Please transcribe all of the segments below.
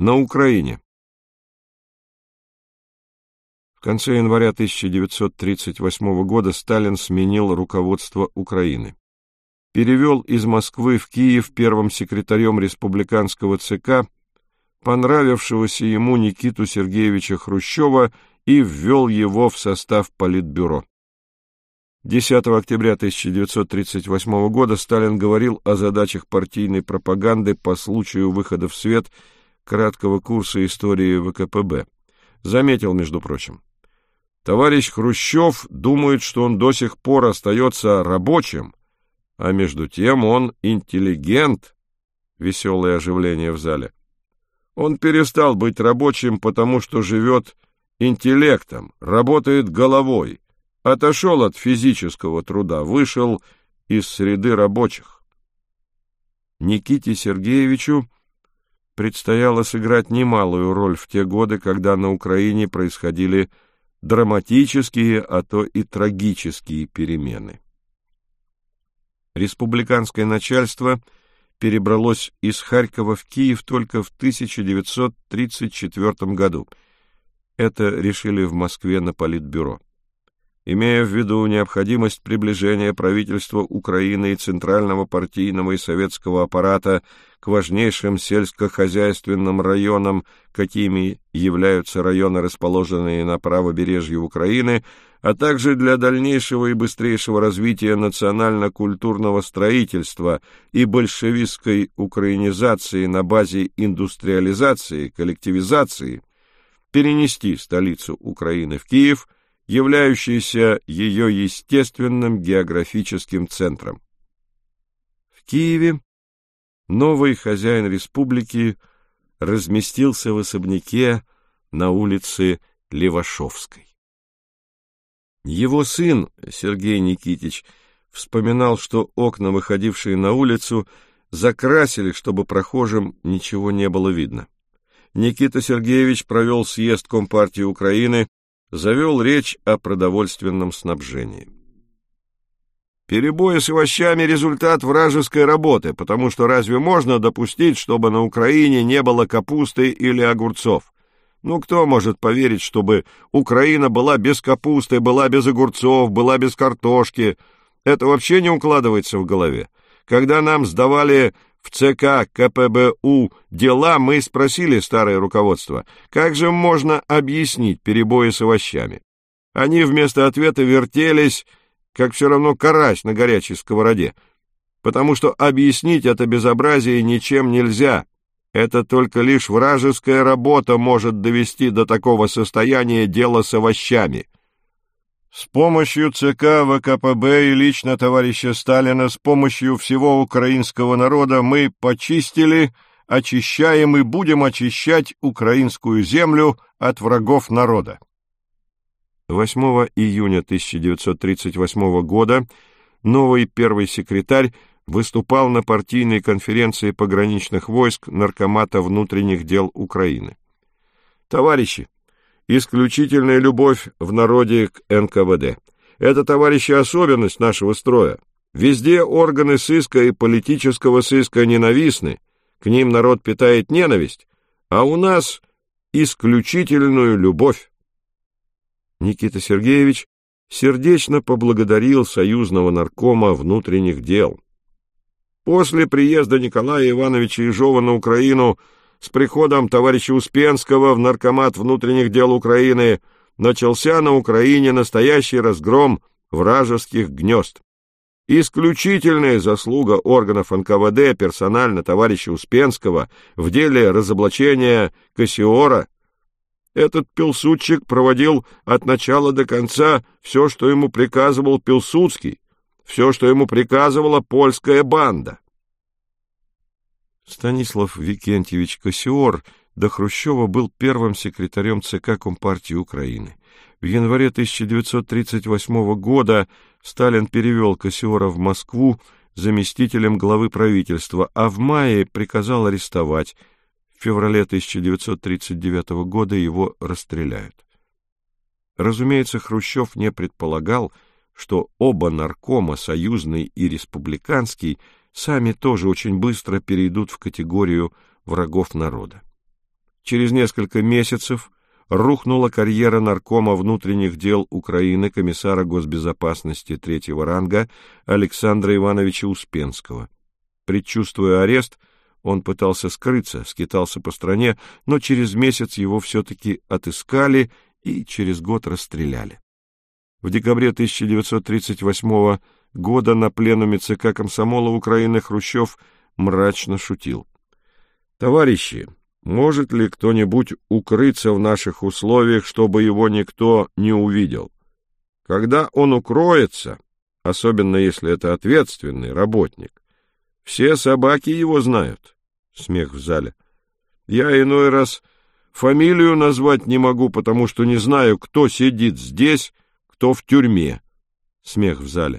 на Украине. В конце января 1938 года Сталин сменил руководство Украины. Перевел из Москвы в Киев первым секретарем республиканского ЦК понравившегося ему Никиту Сергеевича Хрущева и ввел его в состав Политбюро. 10 октября 1938 года Сталин говорил о задачах партийной пропаганды по случаю выхода в свет краткого курса истории ВКПБ. Заметил, между прочим: товарищ Хрущев думает, что он до сих пор остается рабочим, а между тем он интеллигент. Веселое оживление в зале. Он перестал быть рабочим, потому что живет интеллектом, работает головой, отошел от физического труда, вышел из среды рабочих. Никите Сергеевичу предстояло сыграть немалую роль в те годы, когда на Украине происходили драматические, а то и трагические перемены. Республиканское начальство перебралось из Харькова в Киев только в 1934 году. Это решили в Москве на Политбюро. Имея в виду необходимость приближения правительства Украины и центрального партийного и советского аппарата к важнейшим сельскохозяйственным районам, какими являются районы, расположенные на правобережье Украины, а также для дальнейшего и быстрейшего развития национально-культурного строительства и большевистской украинизации на базе индустриализации, коллективизации, перенести столицу Украины в Киев, являющийся ее естественным географическим центром. В Киеве новый хозяин республики разместился в особняке на улице Левашовской. Его сын, Сергей Никитич, вспоминал, что окна, выходившие на улицу, закрасили, чтобы прохожим ничего не было видно. Никита Сергеевич провел съезд Компартии Украины, завел речь о продовольственном снабжении. Перебои с овощами — результат вражеской работы, потому что разве можно допустить, чтобы на Украине не было капусты или огурцов? Ну, кто может поверить, чтобы Украина была без капусты, была без огурцов, была без картошки? Это вообще не укладывается в голове. Когда нам сдавали в ЦК КПБУ дела, мы спросили старое руководство, как же можно объяснить перебои с овощами. Они вместо ответа вертелись, как все равно карась на горячей сковороде, потому что объяснить это безобразие ничем нельзя. Это только лишь вражеская работа может довести до такого состояния дело с овощами. С помощью ЦК ВКПБ и лично товарища Сталина, с помощью всего украинского народа мы почистили, очищаем и будем очищать украинскую землю от врагов народа. 8 июня 1938 года новый первый секретарь выступал на партийной конференции пограничных войск Наркомата внутренних дел Украины. Товарищи, исключительная любовь в народе к НКВД. Это, товарищи, особенность нашего строя. Везде органы сыска и политического сыска ненавистны, к ним народ питает ненависть, а у нас исключительную любовь. Никита Сергеевич сердечно поблагодарил союзного наркома внутренних дел. После приезда Николая Ивановича Ежова на Украину с приходом товарища Успенского в Наркомат внутренних дел Украины начался на Украине настоящий разгром вражеских гнезд. Исключительная заслуга органов НКВД персонально товарища Успенского в деле разоблачения Кассиора. Этот пилсудчик проводил от начала до конца все, что ему приказывал Пилсудский, все, что ему приказывала польская банда. Станислав Викентьевич Кассиор до Хрущева был первым секретарем ЦК Компартии Украины. В январе 1938 года Сталин перевел Кассиора в Москву заместителем главы правительства, а в мае приказал арестовать. В феврале 1939 года его расстреляют. Разумеется, Хрущев не предполагал, что оба наркома, союзный и республиканский, сами тоже очень быстро перейдут в категорию врагов народа. Через несколько месяцев рухнула карьера наркома внутренних дел Украины, комиссара госбезопасности третьего ранга Александра Ивановича Успенского. Предчувствуя арест, он пытался скрыться, скитался по стране, но через месяц его все-таки отыскали и через год расстреляли. В декабре 1938 года на пленуме ЦК Комсомола Украины Хрущев мрачно шутил: «Товарищи, может ли кто-нибудь укрыться в наших условиях, чтобы его никто не увидел? Когда он укроется, особенно если это ответственный работник, все собаки его знают». Смех в зале. «Я иной раз фамилию назвать не могу, потому что не знаю, кто сидит здесь, кто в тюрьме». Смех в зале.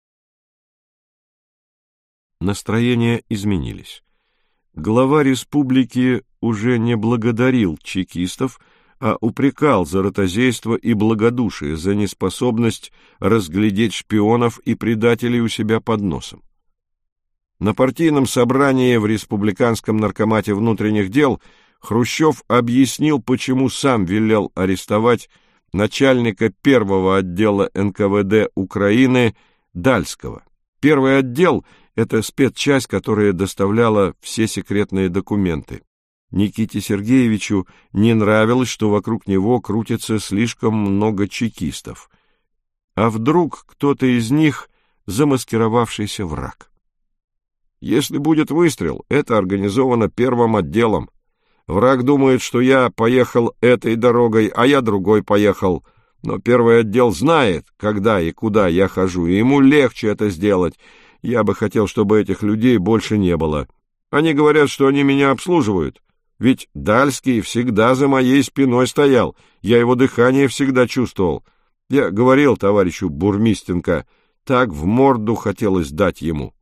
Настроения изменились. Глава республики уже не благодарил чекистов, а упрекал за ротозейство и благодушие, за неспособность разглядеть шпионов и предателей у себя под носом. На партийном собрании в Республиканском наркомате внутренних дел Хрущев объяснил, почему сам велел арестовать начальника первого отдела НКВД Украины Дальского. Первый отдел — это спецчасть, которая доставляла все секретные документы. Никите Сергеевичу не нравилось, что вокруг него крутится слишком много чекистов. А вдруг кто-то из них замаскировавшийся враг? Если будет выстрел, это организовано первым отделом. Враг думает, что я поехал этой дорогой, а я другой поехал. Но первый отдел знает, когда и куда я хожу, и ему легче это сделать. Я бы хотел, чтобы этих людей больше не было. Они говорят, что они меня обслуживают. Ведь Дальский всегда за моей спиной стоял. Я его дыхание всегда чувствовал. Я говорил товарищу Бурмистенко, так в морду хотелось дать ему.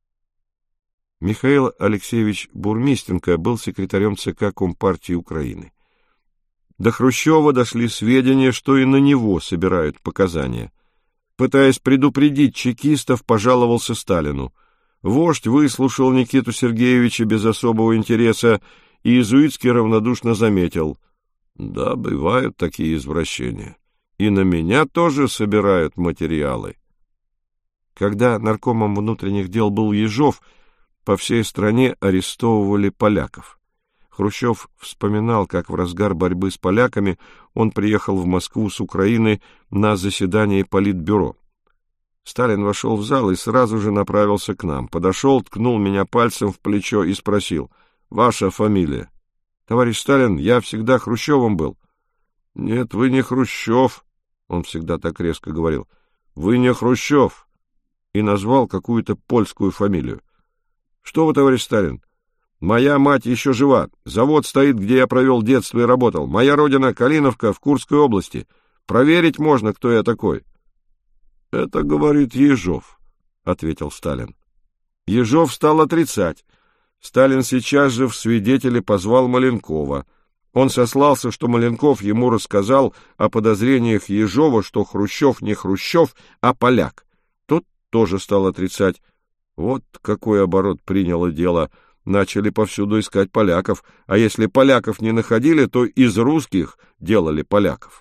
Михаил Алексеевич Бурмистенко был секретарем ЦК Компартии Украины. До Хрущева дошли сведения, что и на него собирают показания. Пытаясь предупредить чекистов, пожаловался Сталину. Вождь выслушал Никиту Сергеевича без особого интереса и иезуитски равнодушно заметил: «Да, бывают такие извращения. И на меня тоже собирают материалы». Когда наркомом внутренних дел был Ежов, по всей стране арестовывали поляков. Хрущев вспоминал, как в разгар борьбы с поляками он приехал в Москву с Украины на заседание Политбюро. Сталин вошел в зал и сразу же направился к нам. Подошел, ткнул меня пальцем в плечо и спросил: «Ваша фамилия?» «Товарищ Сталин, я всегда Хрущевым был». «Нет, вы не Хрущев», — он всегда так резко говорил. «Вы не Хрущев», и назвал какую-то польскую фамилию. «Что вы, товарищ Сталин? Моя мать еще жива. Завод стоит, где я провел детство и работал. Моя родина — Калиновка в Курской области. Проверить можно, кто я такой». «Это, говорит, Ежов», — ответил Сталин. Ежов стал отрицать. Сталин сейчас же в свидетели позвал Маленкова. Он сослался, что Маленков ему рассказал о подозрениях Ежова, что Хрущев не Хрущев, а поляк. Тот тоже стал отрицать. Вот какой оборот приняло дело. Начали повсюду искать поляков, а если поляков не находили, то из русских делали поляков.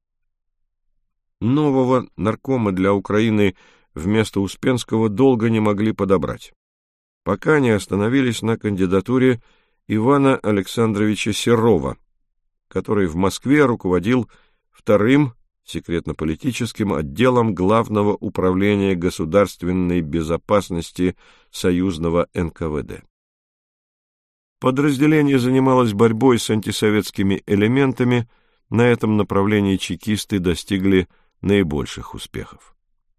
Нового наркома для Украины вместо Успенского долго не могли подобрать, пока не остановились на кандидатуре Ивана Александровича Серова, который в Москве руководил вторым секретно-политическим отделом Главного управления государственной безопасности союзного НКВД. Подразделение занималось борьбой с антисоветскими элементами, на этом направлении чекисты достигли наибольших успехов.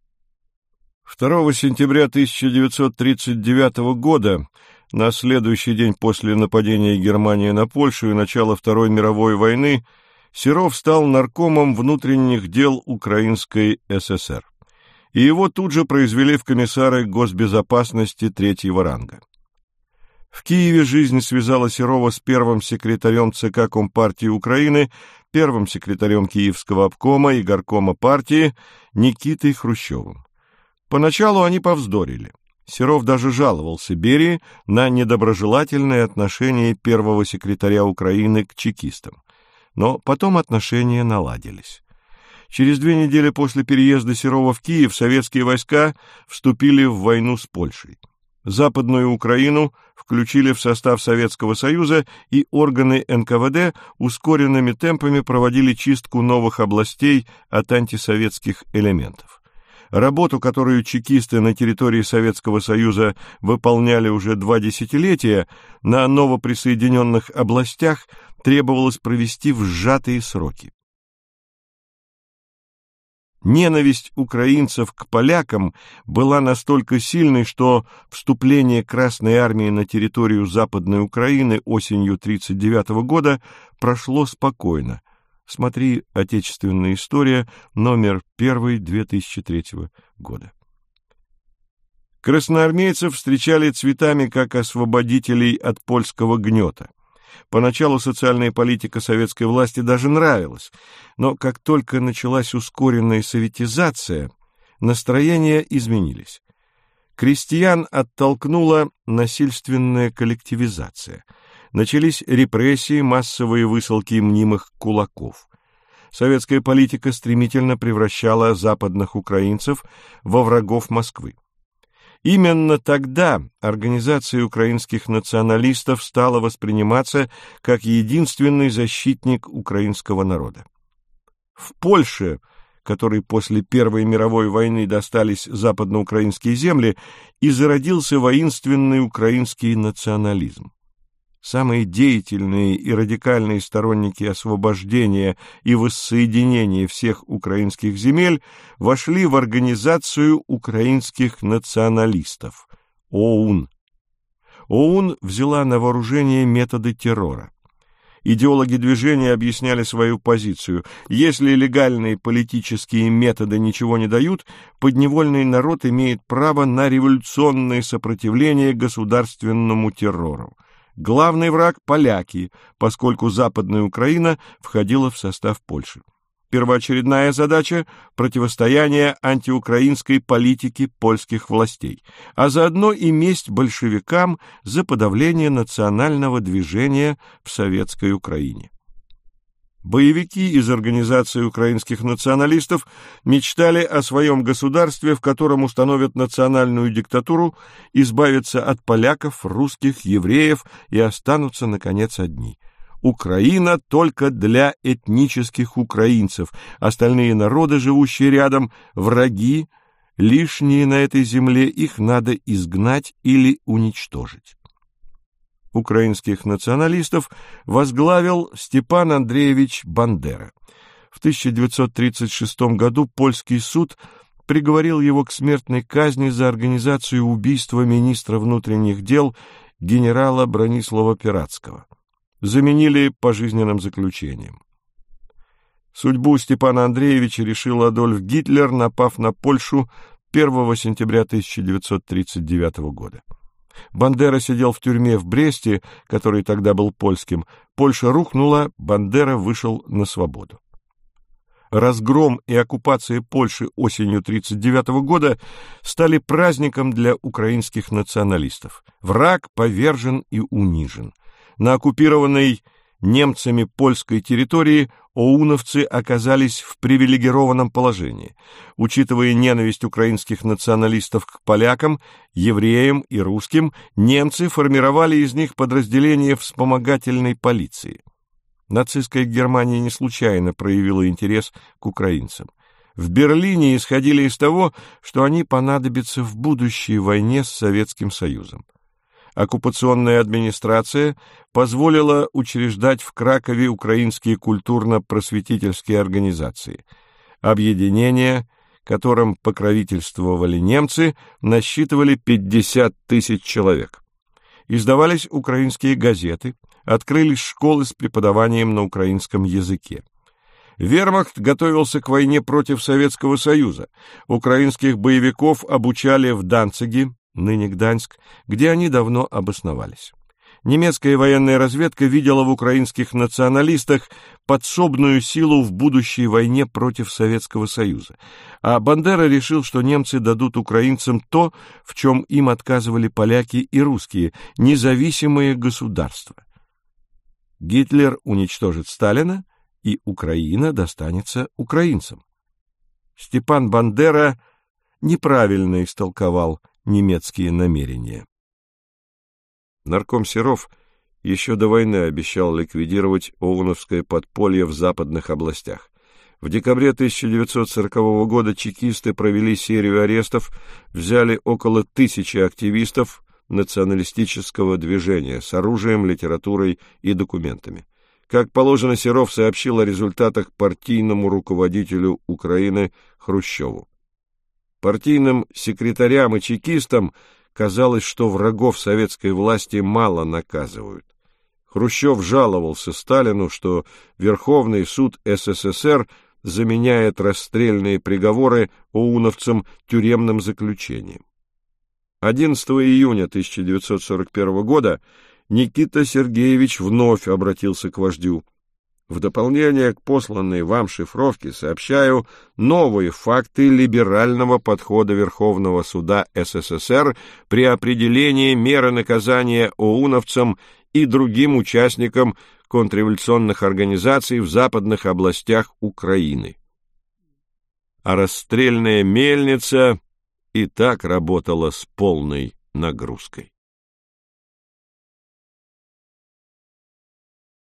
2 сентября 1939 года, на следующий день после нападения Германии на Польшу и начала Второй мировой войны, Серов стал наркомом внутренних дел Украинской ССР, и его тут же произвели в комиссары госбезопасности третьего ранга. В Киеве жизнь связала Серова с первым секретарем ЦК Компартии Украины, первым секретарем Киевского обкома и горкома партии Никитой Хрущевым. Поначалу они повздорили. Серов даже жаловался Берии на недоброжелательное отношение первого секретаря Украины к чекистам. Но потом отношения наладились. Через 2 недели после переезда Серова в Киев советские войска вступили в войну с Польшей. Западную Украину включили в состав Советского Союза, и органы НКВД ускоренными темпами проводили чистку новых областей от антисоветских элементов. Работу, которую чекисты на территории Советского Союза выполняли уже 2 десятилетия, на новоприсоединенных областях требовалось провести в сжатые сроки. Ненависть украинцев к полякам была настолько сильной, что вступление Красной Армии на территорию Западной Украины осенью 1939 года прошло спокойно. Смотри «Отечественная история», номер 1, 2003 года. Красноармейцев встречали цветами как освободителей от польского гнета. Поначалу социальная политика советской власти даже нравилась, но как только началась ускоренная советизация, настроения изменились. Крестьян оттолкнула насильственная коллективизация. Начались репрессии, массовые высылки мнимых кулаков. Советская политика стремительно превращала западных украинцев во врагов Москвы. Именно тогда организация украинских националистов стала восприниматься как единственный защитник украинского народа. В Польше, которой после Первой мировой войны достались западноукраинские земли, и зародился воинственный украинский национализм. Самые деятельные и радикальные сторонники освобождения и воссоединения всех украинских земель вошли в Организацию украинских националистов – ОУН. ОУН взяла на вооружение методы террора. Идеологи движения объясняли свою позицию. Если легальные политические методы ничего не дают, подневольный народ имеет право на революционное сопротивление государственному террору. Главный враг – поляки, поскольку Западная Украина входила в состав Польши. Первоочередная задача – противостояние антиукраинской политике польских властей, а заодно и месть большевикам за подавление национального движения в Советской Украине. Боевики из Организации украинских националистов мечтали о своем государстве, в котором установят национальную диктатуру, избавятся от поляков, русских, евреев и останутся, наконец, одни. Украина только для этнических украинцев, остальные народы, живущие рядом, враги, лишние на этой земле, их надо изгнать или уничтожить. Украинских националистов возглавил Степан Андреевич Бандера. В 1936 году польский суд приговорил его к смертной казни за организацию убийства министра внутренних дел генерала Бронислава Пиратского. Заменили пожизненным заключением. Судьбу Степана Андреевича решил Адольф Гитлер, напав на Польшу 1 сентября 1939 года. Бандера сидел в тюрьме в Бресте, который тогда был польским. Польша рухнула, Бандера вышел на свободу. Разгром и оккупация Польши осенью 1939 года стали праздником для украинских националистов. Враг повержен и унижен. На оккупированной немцами польской территории оуновцы оказались в привилегированном положении. Учитывая ненависть украинских националистов к полякам, евреям и русским, немцы формировали из них подразделения вспомогательной полиции. Нацистская Германия не случайно проявила интерес к украинцам. В Берлине исходили из того, что они понадобятся в будущей войне с Советским Союзом. Оккупационная администрация позволила учреждать в Кракове украинские культурно-просветительские организации. Объединения, которым покровительствовали немцы, насчитывали 50 тысяч человек. Издавались украинские газеты, открылись школы с преподаванием на украинском языке. Вермахт готовился к войне против Советского Союза. Украинских боевиков обучали в Данциге, ныне Гданьск, где они давно обосновались. Немецкая военная разведка видела в украинских националистах подсобную силу в будущей войне против Советского Союза, а Бандера решил, что немцы дадут украинцам то, в чем им отказывали поляки и русские – независимые государства. Гитлер уничтожит Сталина, и Украина достанется украинцам. Степан Бандера неправильно истолковал немецкие намерения. Нарком Серов еще до войны обещал ликвидировать ОУНовское подполье в западных областях. В декабре 1940 года чекисты провели серию арестов, взяли около 1000 активистов националистического движения с оружием, литературой и документами. Как положено, Серов сообщил о результатах партийному руководителю Украины Хрущеву. Партийным секретарям и чекистам казалось, что врагов советской власти мало наказывают. Хрущев жаловался Сталину, что Верховный суд СССР заменяет расстрельные приговоры ОУНовцам тюремным заключением. 11 июня 1941 года Никита Сергеевич вновь обратился к вождю. В дополнение к посланной вам шифровке сообщаю новые факты либерального подхода Верховного суда СССР при определении меры наказания ОУНовцам и другим участникам контрреволюционных организаций в западных областях Украины. А расстрельная мельница и так работала с полной нагрузкой.